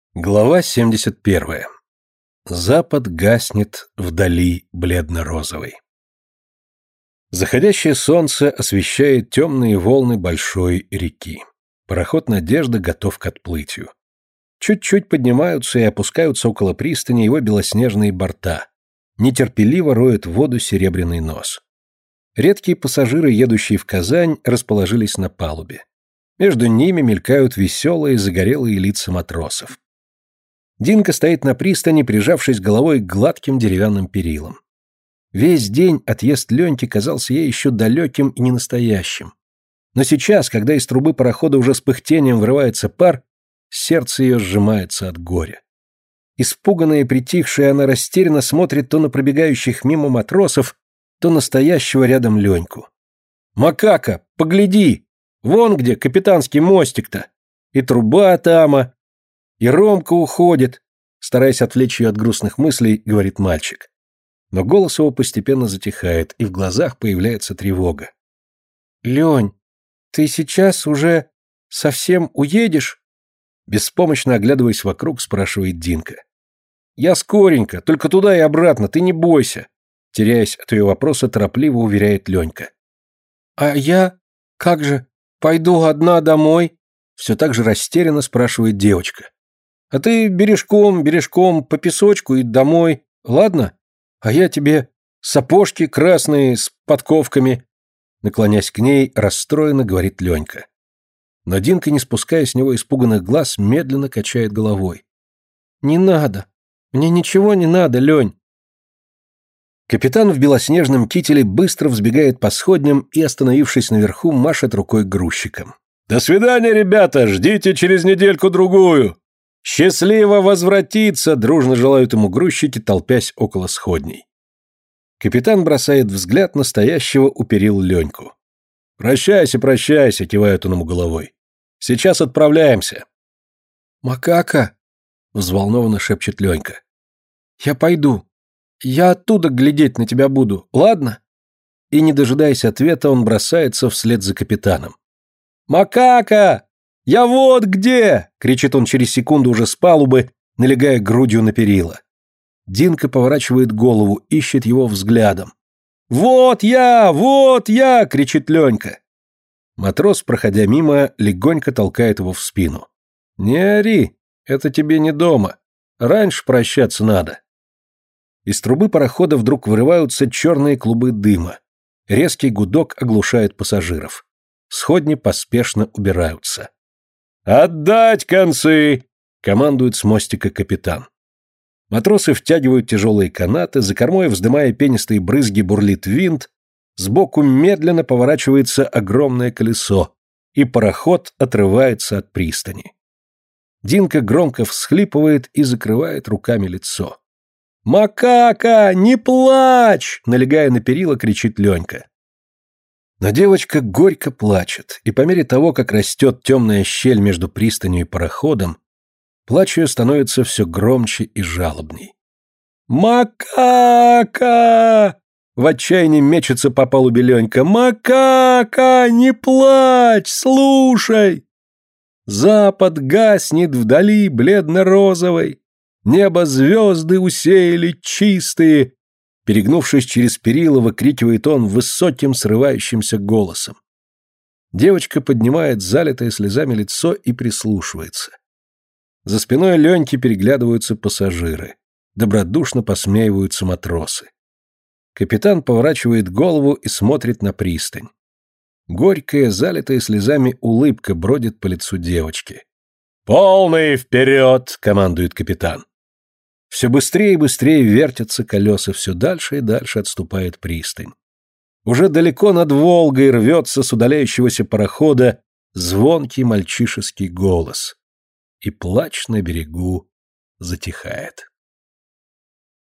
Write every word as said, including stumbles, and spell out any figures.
Глава семьдесят первая. Запад гаснет вдали бледно-розовый. Заходящее солнце освещает темные волны большой реки. Пароход «Надежда» готов к отплытию. Чуть-чуть поднимаются и опускаются около пристани его белоснежные борта. Нетерпеливо роет в воду серебряный нос. Редкие пассажиры, едущие в Казань, расположились на палубе. Между ними мелькают веселые загорелые лица матросов. Динка стоит на пристани, прижавшись головой к гладким деревянным перилам. Весь день отъезд Леньки казался ей еще далеким и ненастоящим. Но сейчас, когда из трубы парохода уже с пыхтением вырывается пар, сердце ее сжимается от горя. Испуганная и притихшая, она растерянно смотрит то на пробегающих мимо матросов, то на стоящего рядом Леньку. «Макака, погляди! Вон где капитанский мостик-то! И труба тама! И Ромка уходит!» Стараясь отвлечь ее от грустных мыслей, говорит мальчик. Но голос его постепенно затихает, и в глазах появляется тревога. «Лень, ты сейчас уже совсем уедешь?» Беспомощно оглядываясь вокруг, спрашивает Динка. «Я скоренько, только туда и обратно, ты не бойся!» Теряясь от ее вопроса, торопливо уверяет Ленька. «А я? Как же? Пойду одна домой?» Все так же растерянно спрашивает девочка. «А ты бережком, бережком, по песочку и домой, ладно? А я тебе сапожки красные с подковками». Наклонясь к ней, расстроенно говорит Ленька. Но Динка, не спуская с него испуганных глаз, медленно качает головой. «Не надо. Мне ничего не надо, Лень». Капитан в белоснежном кителе быстро взбегает по сходням и, остановившись наверху, машет рукой грузчикам. «До свидания, ребята! Ждите через недельку-другую!» «Счастливо возвратиться!» — дружно желают ему грузчики, толпясь около сходней. Капитан бросает взгляд на стоящего у перил Леньку. «Прощайся, прощайся!» — кивает он ему головой. «Сейчас отправляемся!» «Макака!» — взволнованно шепчет Ленька. «Я пойду. Я оттуда глядеть на тебя буду, ладно?» И, не дожидаясь ответа, он бросается вслед за капитаном. «Макака! Я вот где!» — кричит он через секунду уже с палубы, налегая грудью на перила. Динка поворачивает голову, ищет его взглядом. «Вот я! Вот я!» — кричит Ленька. Матрос, проходя мимо, легонько толкает его в спину. «Не ори, это тебе не дома. Раньше прощаться надо». Из трубы парохода вдруг вырываются черные клубы дыма. Резкий гудок оглушает пассажиров. Сходни поспешно убираются. «Отдать концы!» — командует с мостика капитан. Матросы втягивают тяжелые канаты, за кормой, вздымая пенистые брызги, бурлит винт, сбоку медленно поворачивается огромное колесо, и пароход отрывается от пристани. Динка громко всхлипывает и закрывает руками лицо. «Макака, не плачь!» — налегая на перила, кричит Ленька. Но девочка горько плачет, и по мере того, как растет темная щель между пристанью и пароходом, плач ее становится все громче и жалобней. «Макака!» — в отчаянии мечется по палубе Ленька. «Макака, не плачь, слушай!» Запад гаснет вдали бледно-розовой. Небо звезды усеяли чистые. Перегнувшись через перила, выкрикивает он высоким срывающимся голосом. Девочка поднимает залитое слезами лицо и прислушивается. За спиной Леньки переглядываются пассажиры. Добродушно посмеиваются матросы. Капитан поворачивает голову и смотрит на пристань. Горькая, залитая слезами улыбка бродит по лицу девочки. «Полный вперед!» — командует капитан. Все быстрее и быстрее вертятся колеса, все дальше и дальше отступает пристань. Уже далеко над Волгой рвется с удаляющегося парохода звонкий мальчишеский голос. И плач на берегу затихает.